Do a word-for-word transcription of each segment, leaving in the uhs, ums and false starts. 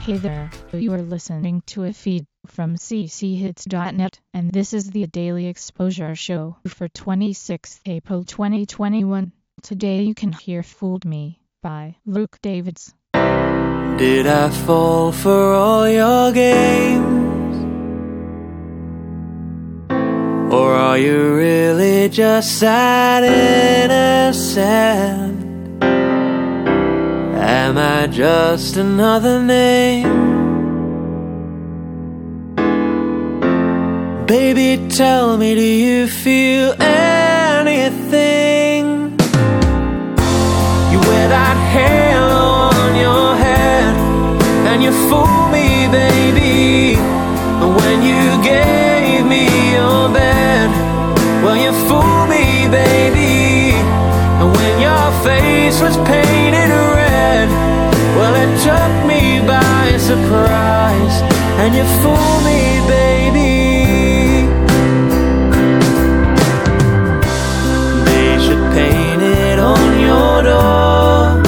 Hey there, you are listening to a feed from c c hits dot net, and this is the Daily Exposure Show for twenty-sixth April twenty twenty-one. Today you can hear Fooled Me by Luke Davids. Did I fall for all your games? Or are you really just sad innocent? Am I just another name? Baby, tell me, do you feel anything? You wear that halo on your head, and you fool me, baby. When you gave me your bed, well, you fooled me, baby. And when your face was painted red, well, it took me by surprise, and you fooled me, baby. They should paint it on your door,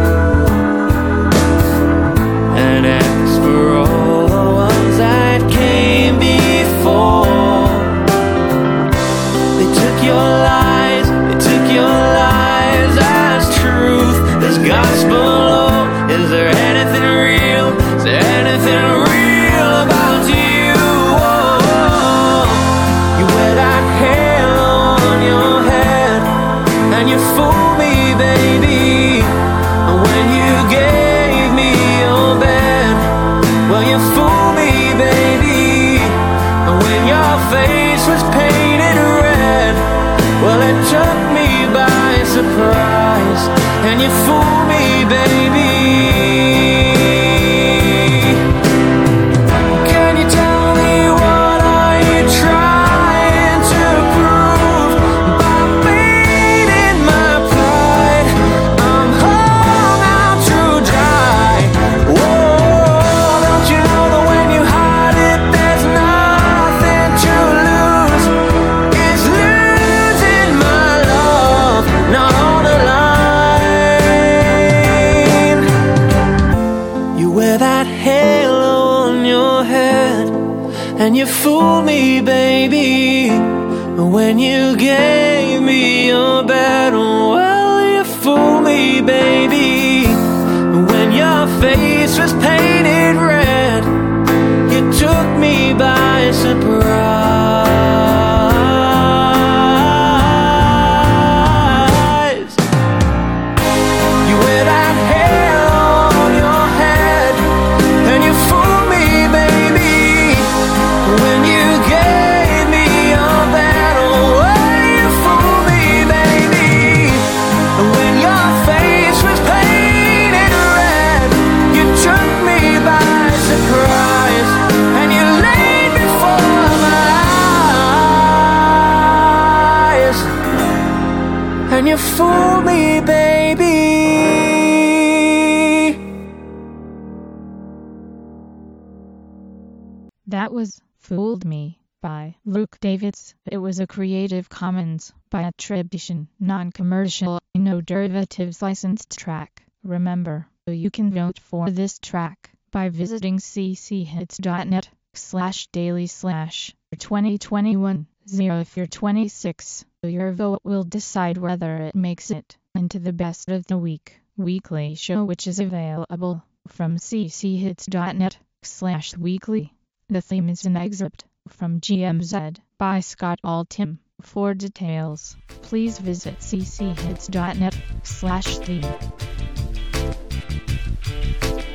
an X for all the ones that came before. They took your lies, they took your lies as truth. This gospel, oh, is there anything real? Is there anything real about you? Oh, you wear that halo on your head, and you fool me, baby. And when you gave me your bed, well, you fool me, baby. And when your face was painted red, well, it took me by surprise, and you fool me, baby. Can you tell me, what are you trying to prove by beating my pride? I'm hung out to dry. Whoa, don't you know that when you hide it, there's nothing to lose? It's losing my love, not on the line. You wear that halo on your head, and you fool me, baby. When you gave me your bed, well, you fool me, baby. When your face was painted red, you took me by surprise. You wear that halo on your head, and you fool me, baby. When you gave me your bed, oh, you fool me, baby. When your face was painted red, you took me by surprise, and you laid before my eyes, and you fooled me, baby. That was Fooled Me by Luke Davids. It was a Creative Commons by attribution, non-commercial, no derivatives licensed track. Remember, you can vote for this track by visiting c c hits dot net slash daily slash twenty twenty-one zero. If you're twenty-six, your vote will decide whether it makes it into the Best of the Week weekly show, which is available from c c hits dot net slash weekly. The theme is an excerpt from G M Z by Scott Altham. For details, please visit c c hits dot net slash theme.